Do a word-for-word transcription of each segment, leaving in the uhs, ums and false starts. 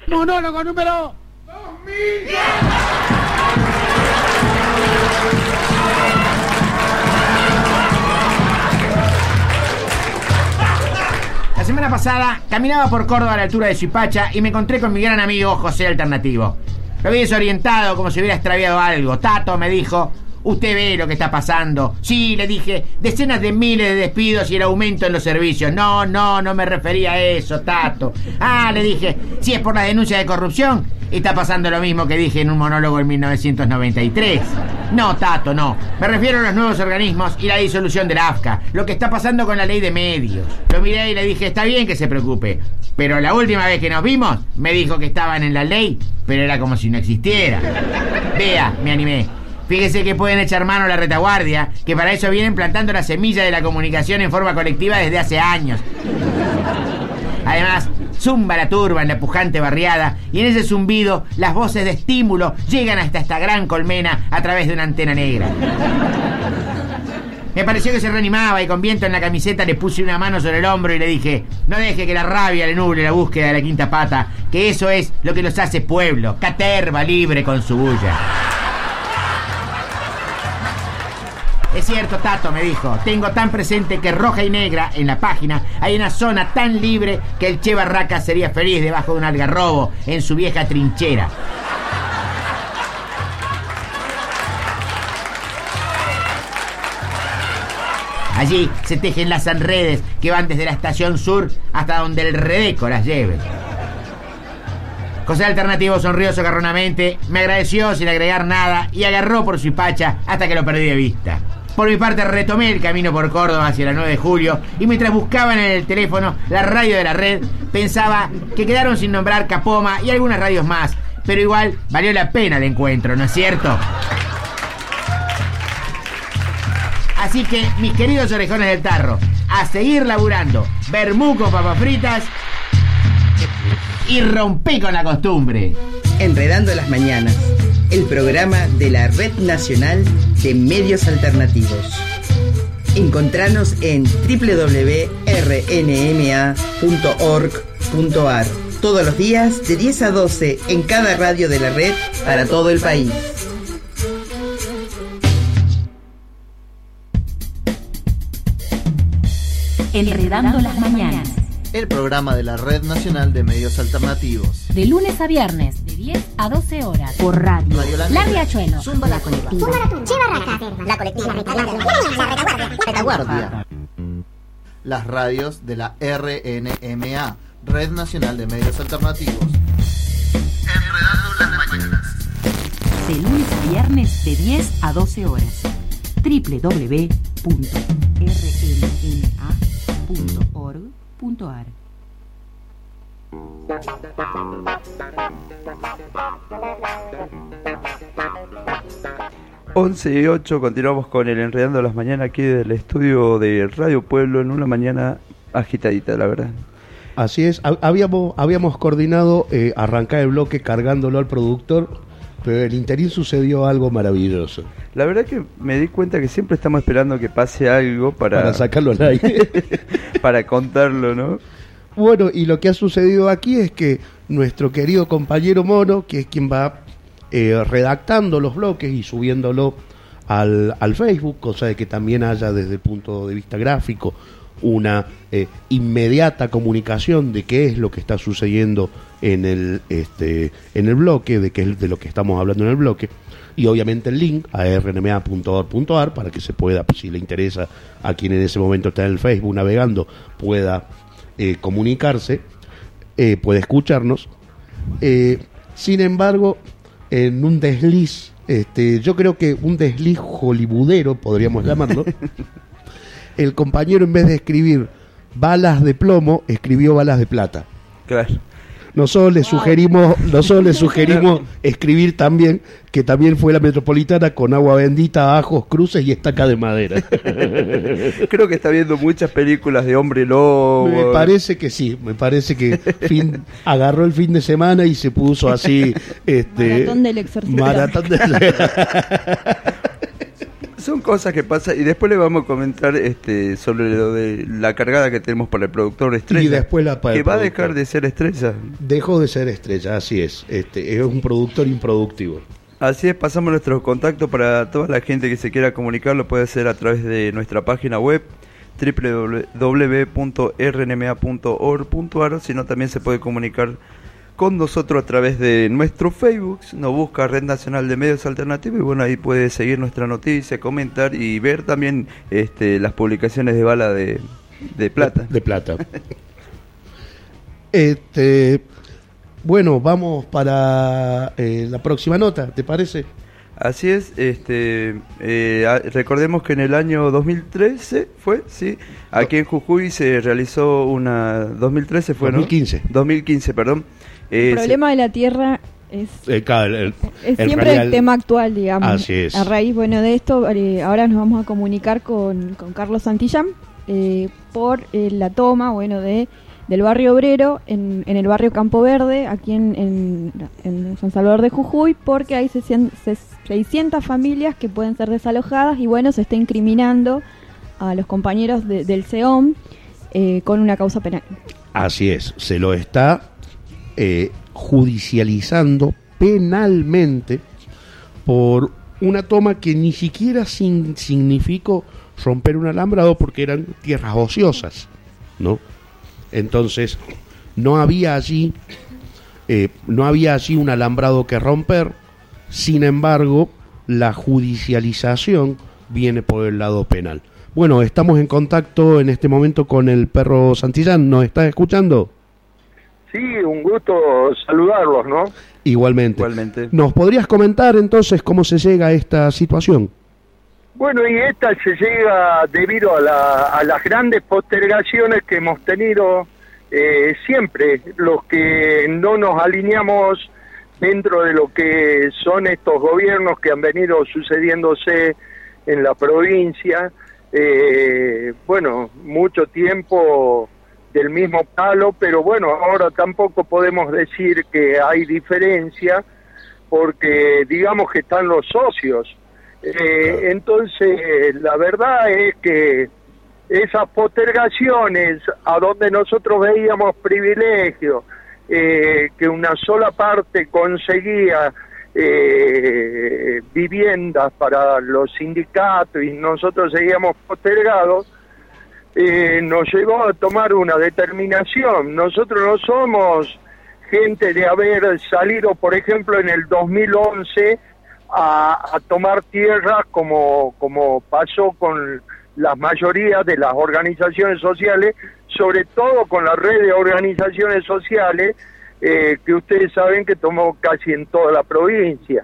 Monólogo número dos mil. La semana pasada caminaba por Córdoba a la altura de Suipacha y me encontré con mi gran amigo José Alternativo. Lo vi desorientado, como si hubiera extraviado algo. Tato, me dijo, usted ve lo que está pasando. Sí, le dije, decenas de miles de despidos y el aumento en los servicios. No, no, no me refería a eso, Tato. Ah, le dije, si es por la denuncia de corrupción, está pasando lo mismo que dije en un monólogo en mil novecientos noventa y tres. No, Tato, no. Me refiero a los nuevos organismos y la disolución de la A F C A. Lo que está pasando con la ley de medios. Lo miré y le dije, está bien que se preocupe. Pero la última vez que nos vimos, me dijo que estaban en la ley, pero era como si no existiera. Vea, me animé. Fíjese que pueden echar mano a la retaguardia, que para eso vienen plantando la semilla de la comunicación en forma colectiva desde hace años. Además, zumba la turba en la pujante barriada y en ese zumbido las voces de estímulo llegan hasta esta gran colmena a través de una antena negra. Me pareció que se reanimaba y con viento en la camiseta le puse una mano sobre el hombro y le dije, no deje que la rabia le nuble la búsqueda de la quinta pata, que eso es lo que los hace pueblo, caterva libre con su bulla. Es cierto, Tato, me dijo, tengo tan presente que roja y negra, en la página, hay una zona tan libre que el Che Barraca sería feliz debajo de un algarrobo en su vieja trinchera. Allí se tejen las redes que van desde la estación sur hasta donde el Redeco las lleve. José Alternativo sonrió socarronamente, me agradeció sin agregar nada y agarró por Suipacha hasta que lo perdí de vista. Por mi parte retomé el camino por Córdoba hacia la nueve de julio y mientras buscaban en el teléfono la radio de la red, pensaba que quedaron sin nombrar Capoma y algunas radios más, pero igual valió la pena el encuentro, ¿no es cierto? Así que, mis queridos orejones del tarro, a seguir laburando, vermú con papas fritas y rompí con la costumbre. Enredando las Mañanas, el programa de la Red Nacional de Medios Alternativos. Encontranos en doble u doble u doble u punto r n m a punto org punto a r todos los días de diez a doce en cada radio de la red para todo el país. Enredando las Mañanas, el programa de la Red Nacional de Medios Alternativos. de lunes a viernes, de diez a doce horas, por radio. Radio La La Negra, Riachuelo, Zumba la Colectiva, Che Barraca, la colectiva, la retaguardia, la Retaguardia. Las radios de la R N M A, Red Nacional de Medios Alternativos. Enredando las Mañanas. de lunes a viernes, de diez a doce horas. doble u doble u doble u punto r n m a punto org punto a r. once y ocho, continuamos con el Enredando las Mañanas aquí del estudio de Radio Pueblo en una mañana agitadita, la verdad. Así es, habíamos, habíamos coordinado eh, arrancar el bloque cargándolo al productor, pero en el interín sucedió algo maravilloso. La verdad que me di cuenta que siempre estamos esperando que pase algo para, Para sacarlo al aire. para contarlo, ¿no? Bueno, y lo que ha sucedido aquí es que nuestro querido compañero Mono, que es quien va eh, redactando los bloques y subiéndolo al, al Facebook, cosa de que también haya desde el punto de vista gráfico una eh, inmediata comunicación de qué es lo que está sucediendo en el este en el bloque, de qué es de lo que estamos hablando en el bloque, y obviamente el link a r n m a punto org punto a r para que se pueda, si le interesa a quien en ese momento está en el Facebook navegando, pueda eh, comunicarse, eh, puede escucharnos. Eh, sin embargo, en un desliz, este, yo creo que un desliz hollywoodero, podríamos llamarlo, el compañero, en vez de escribir balas de plomo, escribió balas de plata. Claro. Nosotros le sugerimos, nosotros le sugerimos escribir también que también fue la Metropolitana con agua bendita, ajos, cruces y estaca de madera. Creo que está viendo muchas películas de hombre lobo. Me parece que sí, me parece que fin, agarró el fin de semana y se puso así, este, Maratón del Exorcista. Maratón del son cosas que pasan y después le vamos a comentar este sobre lo de la cargada que tenemos para el productor estrella. Y después la para que el va a productor. dejar de ser estrella. Dejó de ser estrella, así es. Este es un productor improductivo. Así es, pasamos nuestros contactos para toda la gente que se quiera comunicar, lo puede hacer a través de nuestra página web doble u doble u doble u punto r n m a punto org punto a r, sino también se puede comunicar con nosotros a través de nuestro Facebook, nos busca Red Nacional de Medios Alternativos y bueno, ahí puede seguir nuestra noticia, comentar y ver también este, las publicaciones de Bala de, de Plata. De, de Plata. este, bueno, vamos para eh, la próxima nota, ¿te parece? Así es, este, eh, recordemos que en el año dos mil trece fue, sí, aquí en Jujuy se realizó una, dos mil trece fue, dos mil quince. ¿no? dos mil quince, perdón. El Eh, problema de la tierra es, El, el, el, es el siempre radial- el tema actual, digamos. Así es. A raíz, bueno, de esto, eh, ahora nos vamos a comunicar con, con Carlos Santillán eh, por eh, la toma, bueno, de del barrio obrero en, en el barrio Campo Verde, aquí en, en, en San Salvador de Jujuy, porque hay seiscientas familias que pueden ser desalojadas y bueno, se está incriminando a los compañeros de, del C E O M eh, con una causa penal. Así es, se lo está eh, judicializando penalmente por una toma que ni siquiera sin, significó romper un alambrado porque eran tierras ociosas, ¿no? Entonces, no había allí, eh, no había allí un alambrado que romper, sin embargo, la judicialización viene por el lado penal. Bueno, estamos en contacto en este momento con el perro Santillán, ¿nos estás escuchando? Sí, un gusto saludarlos, ¿no? Igualmente. Igualmente. ¿Nos podrías comentar entonces cómo se llega a esta situación? Bueno, y esta se llega debido a, la, a las grandes postergaciones que hemos tenido eh, siempre, los que no nos alineamos dentro de lo que son estos gobiernos que han venido sucediéndose en la provincia. Eh, bueno, mucho tiempo del mismo palo, pero bueno, ahora tampoco podemos decir que hay diferencia, porque digamos que están los socios. Eh, entonces, la verdad es que esas postergaciones, a donde nosotros veíamos privilegio, eh, que una sola parte conseguía eh, viviendas para los sindicatos y nosotros seguíamos postergados, eh, nos llevó a tomar una determinación. Nosotros no somos gente de haber salido, por ejemplo, en el dos mil once a, a tomar tierra como, como pasó con la mayoría de las organizaciones sociales, sobre todo con la red de organizaciones sociales eh, que ustedes saben que tomó casi en toda la provincia,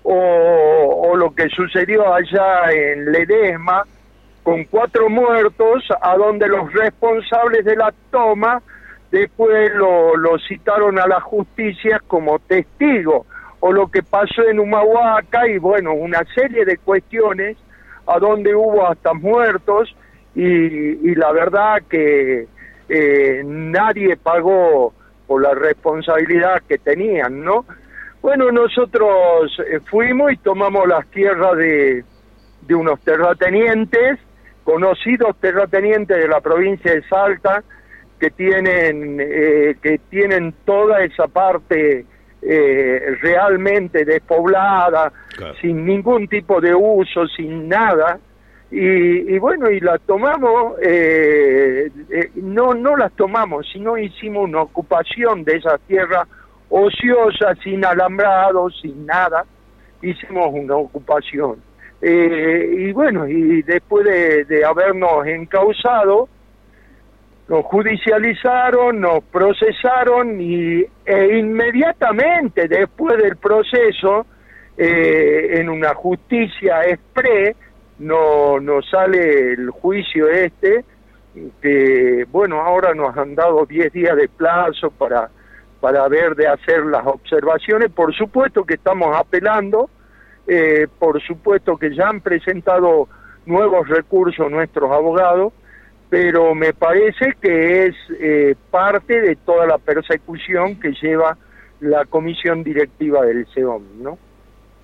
o, o lo que sucedió allá en Ledesma con cuatro muertos, a donde los responsables de la toma después lo, lo citaron a la justicia como testigo, o lo que pasó en Humahuaca, y bueno, una serie de cuestiones a donde hubo hasta muertos, y, y la verdad que eh, nadie pagó por la responsabilidad que tenían, ¿no? Bueno, nosotros eh, fuimos y tomamos las tierras de, de unos terratenientes, conocidos terratenientes de la provincia de Salta, que tienen, eh, que tienen toda esa parte eh, realmente despoblada, claro, sin ningún tipo de uso, sin nada, y, y bueno, y la tomamos, eh, eh, no, no las tomamos, sino hicimos una ocupación de esa tierra ociosa, sin alambrado, sin nada, hicimos una ocupación. Eh, y bueno, y después de, de habernos encausado, nos judicializaron, nos procesaron y e inmediatamente después del proceso, eh, en una justicia exprés, no nos sale el juicio este, que bueno, ahora nos han dado diez días de plazo para, para ver de hacer las observaciones. Por supuesto que estamos apelando, eh, por supuesto que ya han presentado nuevos recursos nuestros abogados, pero me parece que es eh, parte de toda la persecución que lleva la comisión directiva del C E O M, ¿no?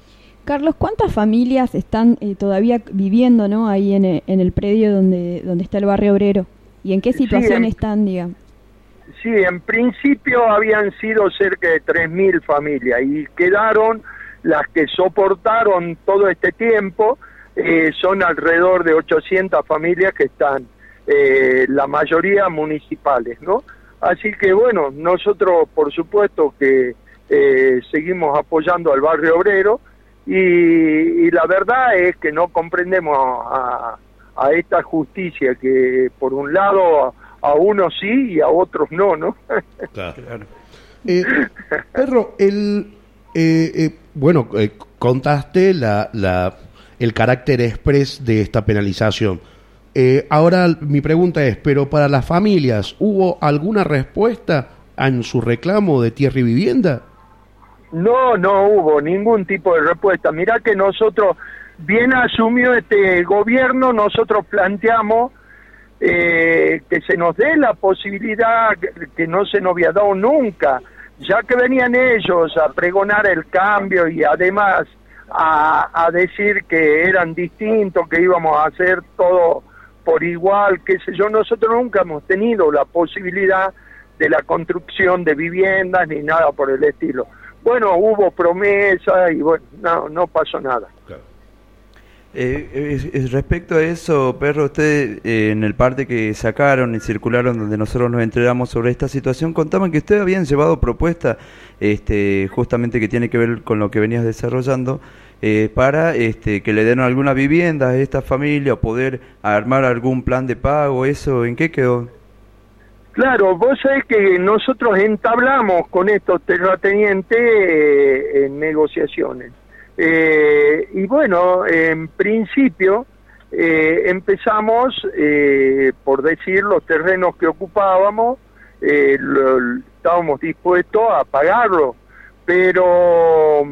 Carlos, ¿cuántas familias están eh, todavía viviendo, ¿no? ahí en el, en el predio donde, donde está el barrio obrero? ¿Y en qué situación sí, en, están, digamos? Sí, en principio habían sido cerca de tres mil familias y quedaron las que soportaron todo este tiempo, eh, son alrededor de ochocientas familias que están, eh, la mayoría municipales, ¿no? Así que bueno, nosotros por supuesto que eh, seguimos apoyando al barrio obrero y, y la verdad es que no comprendemos a, a esta justicia que por un lado a, a unos sí y a otros no, ¿no? Claro. Eh, Perro, el eh, eh, bueno, eh, contaste la, la el carácter express de esta penalización. Eh, ahora mi pregunta es, pero para las familias, ¿hubo alguna respuesta en su reclamo de tierra y vivienda? No, no hubo ningún tipo de respuesta. Mirá que nosotros, bien asumió este gobierno, nosotros planteamos eh, que se nos dé la posibilidad que, que no se nos había dado nunca, ya que venían ellos a pregonar el cambio y además a, a decir que eran distintos, que íbamos a hacer todo por igual, qué sé yo. Nosotros nunca hemos tenido la posibilidad de la respecto de viviendas ni nada por el estilo. Bueno, hubo promesas y bueno, no, no pasó nada. Claro. Eh, eh, respecto a eso, Perro, usted eh, en el parte que sacaron y circularon donde nosotros nos enteramos sobre esta situación, contaban que ustedes habían llevado propuesta este, justamente que tiene que ver con lo que venías desarrollando, eh, para este, que le den alguna vivienda a esta familia o poder armar algún plan de pago. ¿Eso en qué quedó? Claro, vos sabés que nosotros entablamos con estos terratenientes eh, en negociaciones. Eh, y bueno, en principio eh, empezamos, eh, por decir, los terrenos que ocupábamos, eh, lo, estábamos dispuestos a pagarlo, pero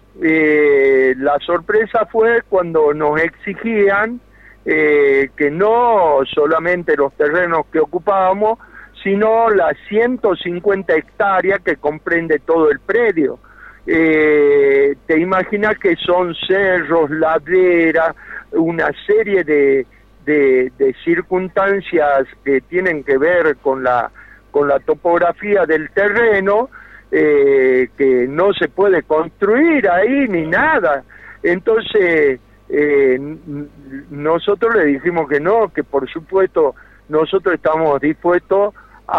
eh, la sorpresa fue cuando nos exigían eh, que no solamente los terrenos que ocupábamos, sino las ciento cincuenta hectáreas que comprende todo el predio. Eh, te imaginas que son cerros, laderas, una serie de, de, de circunstancias que tienen que ver con la, con la topografía del terreno, eh, que no se puede construir ahí ni nada. Entonces, eh, nosotros le dijimos que no, que por supuesto nosotros estamos dispuestos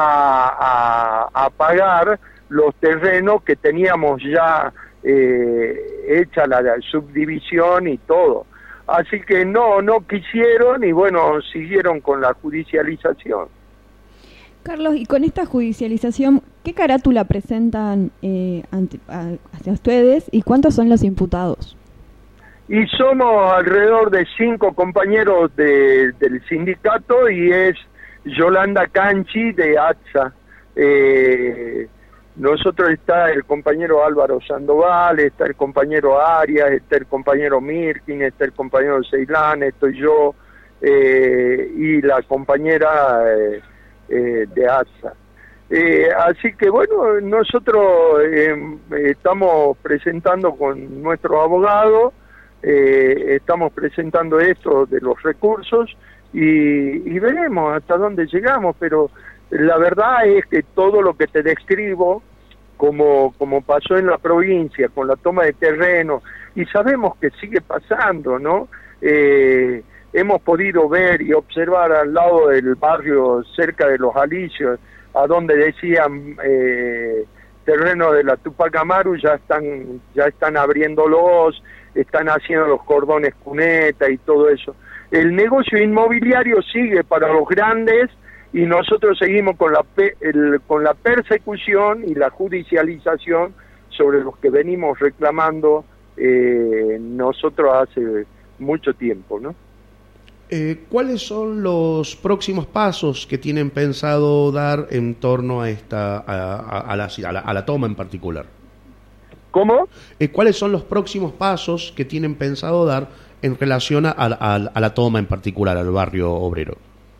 a, a, a pagar los terrenos que teníamos ya eh, hecha la, la subdivisión y todo. Así que no, no quisieron y bueno, siguieron con la judicialización. Carlos, y con esta judicialización, ¿qué carátula presentan eh, ante, a, hacia ustedes y cuántos son los imputados? Y somos alrededor de cinco compañeros de, del sindicato y es Yolanda Canchi de A T S A. Eh, nosotros está el compañero Álvaro Sandoval, está el compañero Arias, está el compañero Mirkin, está el compañero Ceilán, estoy yo eh, y la compañera eh, eh, de A T S A. Eh, así que bueno, nosotros eh, estamos presentando con nuestros abogados, eh, estamos presentando esto de los recursos y, y veremos hasta dónde llegamos, pero la verdad es que todo lo que te describo, como, como pasó en la provincia, con la toma de terreno, y sabemos que sigue pasando, ¿no? Eh, hemos podido ver y observar al lado del barrio, cerca de Los Alicios, a donde decían eh, terreno de la Tupac Amaru, ya están, ya están abriéndolos, están haciendo los cordones cuneta y todo eso. El negocio inmobiliario sigue para los grandes y nosotros seguimos con la pe el, con la persecución y la judicialización sobre los que venimos reclamando eh, nosotros hace mucho tiempo, ¿no? Eh, ¿Cuáles son los próximos pasos que tienen pensado dar en torno a esta a, a, a, la, a, la, a la toma en particular? ¿Cómo? Eh, ¿Cuáles son los próximos pasos que tienen pensado dar en relación a, a, a la toma en particular, al barrio obrero?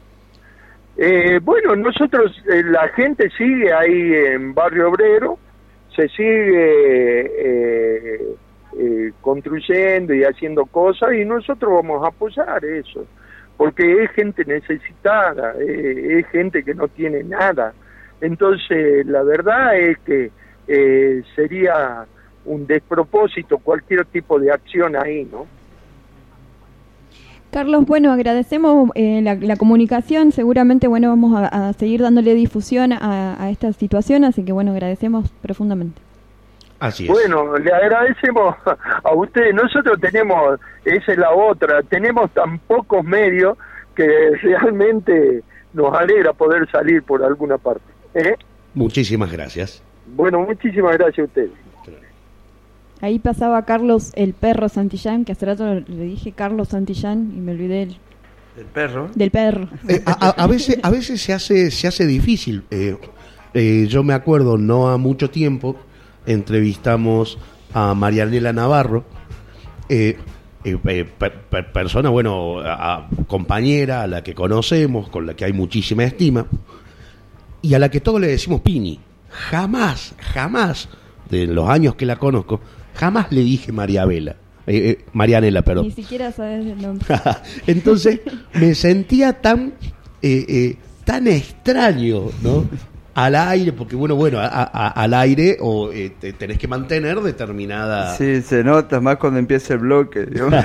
Eh, bueno, nosotros, eh, la gente sigue ahí en Barrio Obrero, se sigue eh, eh, construyendo y haciendo cosas, y nosotros vamos a apoyar eso, porque es gente necesitada, eh, es gente que no tiene nada. Entonces, la verdad es que eh, sería un despropósito cualquier tipo de acción ahí, ¿no? Carlos, bueno, agradecemos eh, la, la comunicación, seguramente, bueno, vamos a, a seguir dándole difusión a, a esta situación, así que, bueno, agradecemos profundamente. Así es. Bueno, le agradecemos a ustedes. Nosotros tenemos, esa es la otra, tenemos tan pocos medios que realmente nos alegra poder salir por alguna parte. ¿Eh? Muchísimas gracias. Bueno, muchísimas gracias a ustedes. Ahí pasaba Carlos el perro Santillán, que hace rato le dije Carlos Santillán y me olvidé el... ¿Del perro? Del perro. Eh, a, a, a veces, a veces se hace, se hace difícil. Eh, eh, yo me acuerdo, no a mucho tiempo, entrevistamos a Marianela Navarro, eh, eh, per, per, persona, bueno, a, a, compañera, a la que conocemos, con la que hay muchísima estima, y a la que todos le decimos Pini. Jamás, jamás, de los años que la conozco, jamás le dije Mariabela, eh, eh, Marianela, perdón. Ni siquiera sabes el nombre. Entonces me sentía tan eh, eh, tan extraño, ¿no? Al aire, porque bueno, bueno, a, a, al aire o eh, te tenés que mantener determinada... Sí, se nota más cuando empieza el bloque, digamos.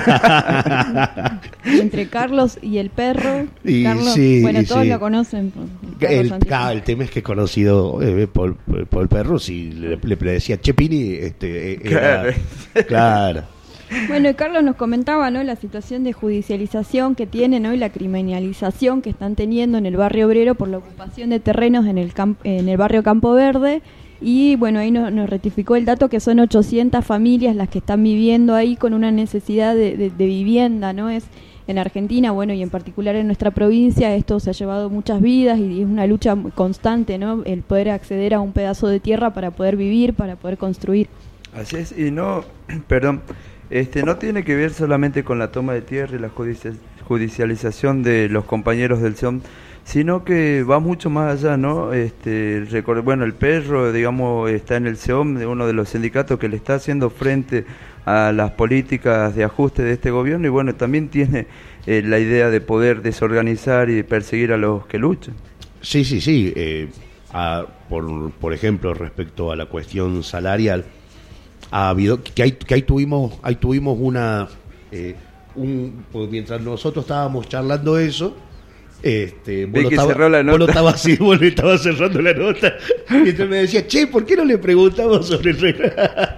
Entre Carlos y el perro, y, Carlos, sí, bueno, todos sí. lo conocen. El, claro, el tema es que es conocido eh, por, por, por el perro, si le, le decía Chepini, este, eh, era, Claro. claro. Bueno, y Carlos nos comentaba, ¿no?, la situación de judicialización que tiene, ¿no?, y la criminalización que están teniendo en el barrio obrero por la ocupación de terrenos en el camp- en el barrio Campo Verde. Y bueno, ahí nos, nos rectificó el dato que son ochocientas familias las que están viviendo ahí con una necesidad de, de, de vivienda, ¿no? Es en Argentina, bueno, y en particular en nuestra provincia, esto se ha llevado muchas vidas y es una lucha constante, ¿no?, el poder acceder a un pedazo de tierra para poder vivir, para poder construir. Así es, y no, perdón, este no tiene que ver solamente con la toma de tierra y la judici- judicialización de los compañeros del S E O M, sino que va mucho más allá, ¿no? Este, record- bueno, el perro, digamos, está en el S E O M, de uno de los sindicatos que le está haciendo frente a las políticas de ajuste de este gobierno, y bueno, también tiene eh, la idea de poder desorganizar y perseguir a los que luchan. Sí, sí, sí. Eh, a, por, por ejemplo, respecto a la cuestión salarial, ha habido que ahí, que ahí tuvimos ahí tuvimos una eh, un pues mientras nosotros estábamos charlando eso, este vos lo, estaba, cerró la nota. vos lo estabas así, vos le estabas cerrando la nota y entonces me decía, che, ¿por qué no le preguntamos sobre el bueno,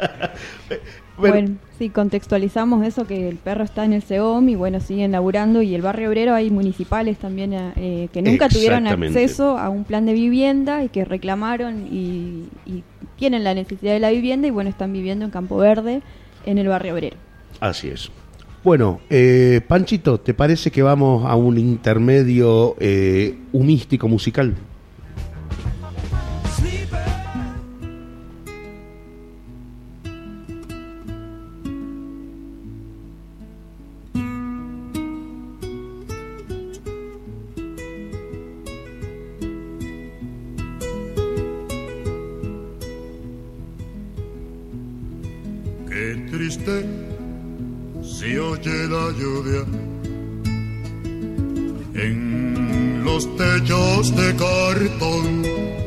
Bueno, sí, contextualizamos eso, que el perro está en el S E O M y bueno, siguen laburando, y el barrio obrero hay municipales también eh, que nunca tuvieron acceso a un plan de vivienda y que reclamaron y, y tienen la necesidad de la vivienda y bueno, están viviendo en Campo Verde, en el barrio obrero. así es. Bueno, eh, Panchito, ¿te parece que vamos a un intermedio eh, humístico musical? Qué triste se oye la lluvia en los techos de cartón.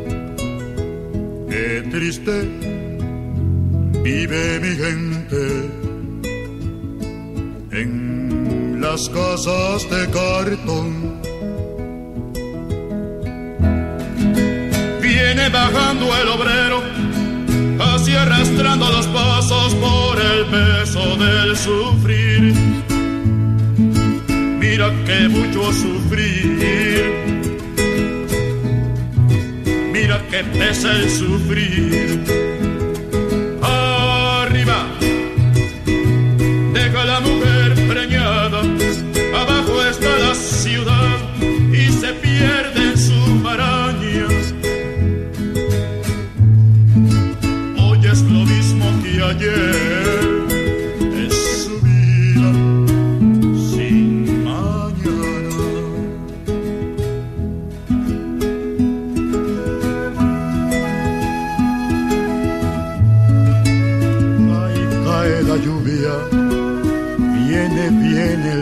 Qué triste vive mi gente en las casas de cartón. Viene bajando el obrero, así arrastrando los pasos por el peso del sufrir. Mira que mucho sufrir, mira que pesa el sufrir. Arriba deja la mujer preñada, abajo está la ciudad y se pierde en sus marañas. Es lo mismo que ayer, es su vida sin mañana.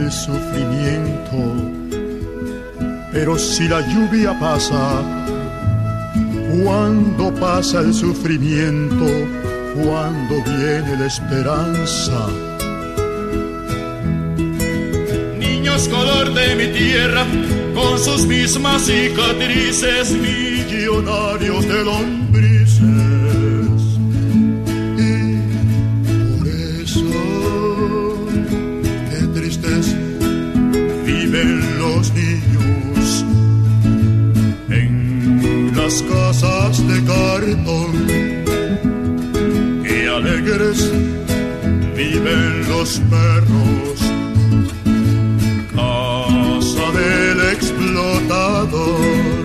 el sufrimiento, pero si la lluvia pasa, cuando pasa el sufrimiento, cuando viene la esperanza. Niños color de mi tierra, con sus mismas cicatrices, millonarios de lombrices. Y por eso, qué tristes viven los niños en las casas de cartón. Qué alegres viven los perros, casa del explotador.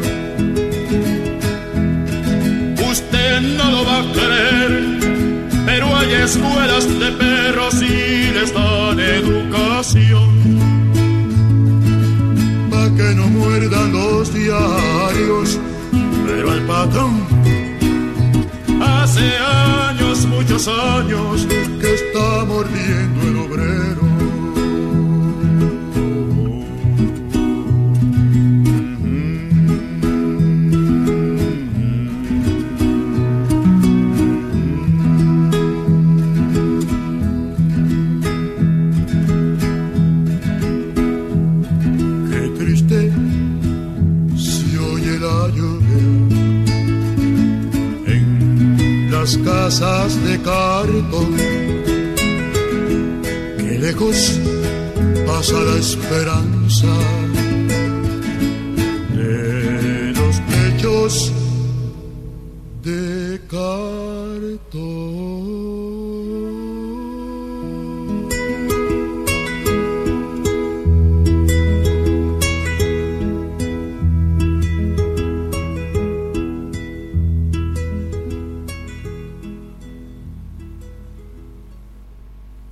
Usted no lo va a creer, pero hay escuelas de perros y les dan educación. Pa' que no muerdan los diarios, pero el patrón hace años, muchos años, que está mordiendo el obrero. Casas de cartón, que lejos pasa la esperanza de los techos de cartón.